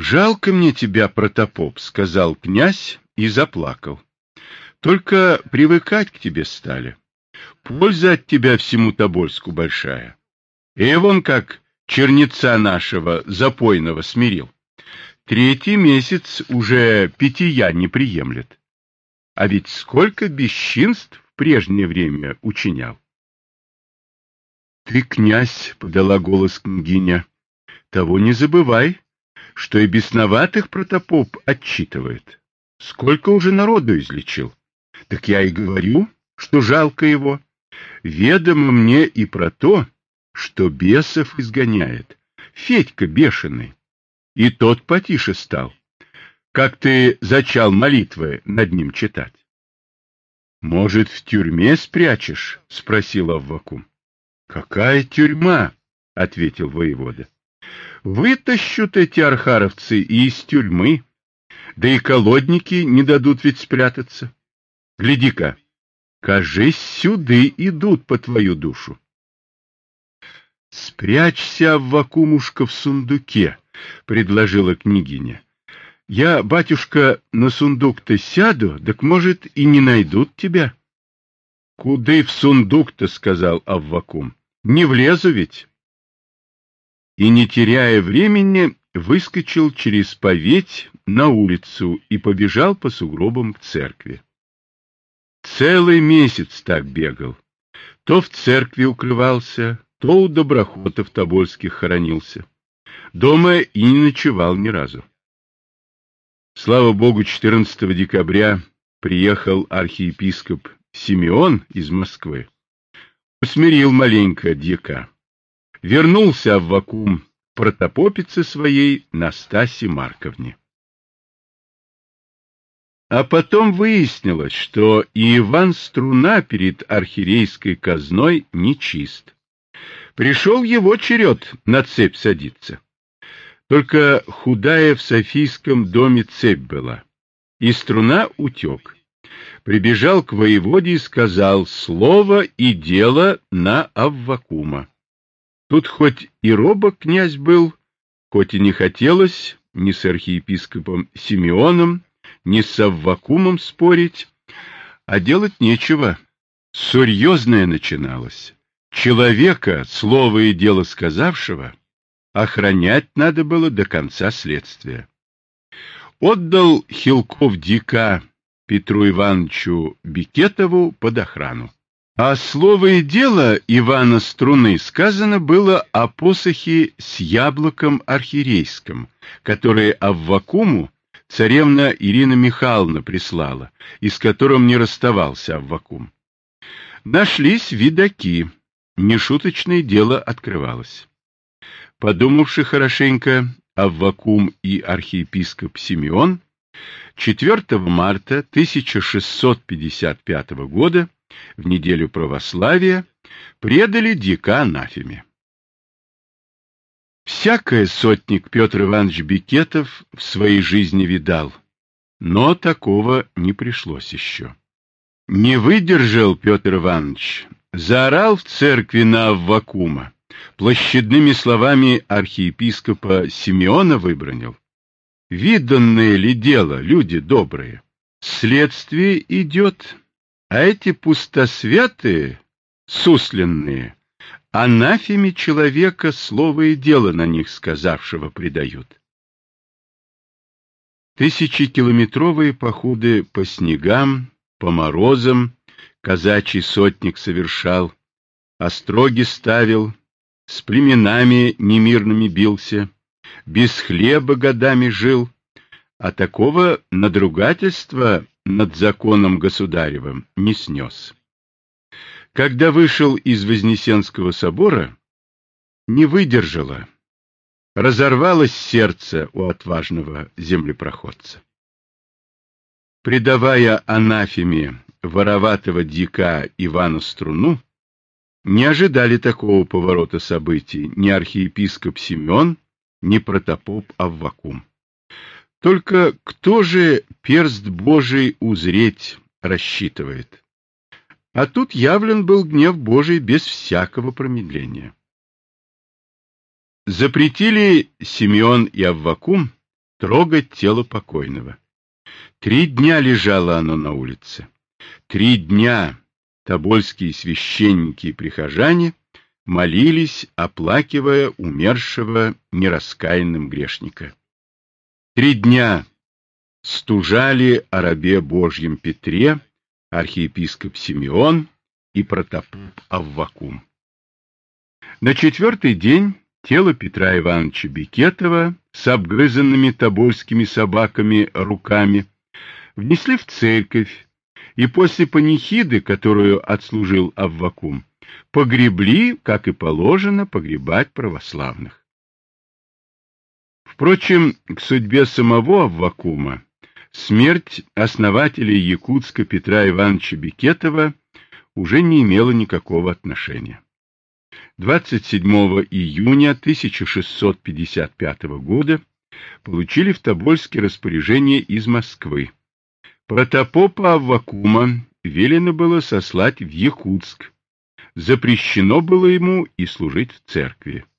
Жалко мне тебя, протопоп, сказал князь и заплакал. Только привыкать к тебе стали. Польза от тебя всему Тобольску большая. И вон как чернеца нашего запойного смирил. 3-й месяц уже питья не приемлет. А ведь сколько бесчинств в прежнее время учинял. Ты, князь, подала голос княгиня, того не забывай, что и бесноватых протопоп отчитывает. Сколько уже народу излечил. Так я и говорю, что жалко его. Ведомо мне и про то, что бесов изгоняет. Федька бешеный. И тот потише стал. Как ты зачал молитвы над ним читать? — Может, в тюрьме спрячешь? — спросил Аввакум. — Какая тюрьма? — ответил воевода. — Вытащут эти архаровцы и из тюрьмы, да и колодники не дадут ведь спрятаться. Гляди-ка, кажись, сюды идут по твою душу. — Спрячься, Аввакумушка, в сундуке, — предложила княгиня. — Я, батюшка, на сундук-то сяду, так, может, и не найдут тебя. — Куды в сундук-то, — сказал Аввакум, — не влезу ведь. И, не теряя времени, выскочил через поветь на улицу и побежал по сугробам к церкви. Целый месяц так бегал. То в церкви укрывался, то у доброхотов тобольских хоронился. Дома и не ночевал ни разу. Слава Богу, 14 декабря приехал архиепископ Симеон из Москвы. Усмирил маленько дьяка. Вернулся Аввакум протопопице своей Настасье Марковне. А потом выяснилось, что и Иван Струна перед архиерейской казной нечист. Пришел его черед на цепь садиться. Только худая в Софийском доме цепь была, и Струна утек. Прибежал к воеводе и сказал слово и дело на Аввакума. Тут хоть и робок князь был, хоть и не хотелось ни с архиепископом Симеоном, ни с Аввакумом спорить, а делать нечего. Серьезное начиналось. Человека, слово и дело сказавшего, охранять надо было до конца следствия. Отдал Хилков дьяка Петру Ивановичу Бекетову под охрану. А слово и дело Ивана Струны сказано было о посохе с яблоком архиерейском, который Аввакуму царевна Ирина Михайловна прислала, и с которым не расставался Аввакум. Нашлись видаки, нешуточное дело открывалось. Подумавши хорошенько, Аввакум и архиепископ Симеон 4 марта 1655 года в неделю православия предали дьяка анафеме. Всякое сотник Петр Иванович Бекетов в своей жизни видал, но такого не пришлось еще. Не выдержал Петр Иванович, заорал в церкви на Аввакума, площадными словами архиепископа Симеона выбранил. Виданное ли дело, люди добрые? Следствие идет, а эти пустосвятые, суслинные, анафеме человека слово и дело на них сказавшего предают. Тысячекилометровые походы по снегам, по морозам казачий сотник совершал, остроги ставил, с племенами немирными бился, без хлеба годами жил, а такого надругательства над законом государевым не снес. Когда вышел из Вознесенского собора, не выдержало, разорвалось сердце у отважного землепроходца. Предавая анафеме вороватого дьяка Ивана Струну, не ожидали такого поворота событий ни архиепископ Симеон, ни протопоп Аввакум. Только кто же перст Божий узреть рассчитывает? А тут явлен был гнев Божий без всякого промедления. Запретили Симеон и Аввакум трогать тело покойного. 3 дня лежало оно на улице. 3 дня тобольские священники и прихожане молились, оплакивая умершего нераскаянным грешника. 3 дня стужали о рабе Божьем Петре архиепископ Симеон и протопоп Аввакум. На 4-й день тело Петра Ивановича Бекетова с обгрызанными тобольскими собаками руками внесли в церковь, и после панихиды, которую отслужил Аввакум, погребли, как и положено, погребать православных. Впрочем, к судьбе самого Аввакума смерть основателя Якутска Петра Ивановича Бекетова уже не имела никакого отношения. 27 июня 1655 года получили в Тобольске распоряжение из Москвы. Протопопа Аввакума велено было сослать в Якутск. Запрещено было ему и служить в церкви.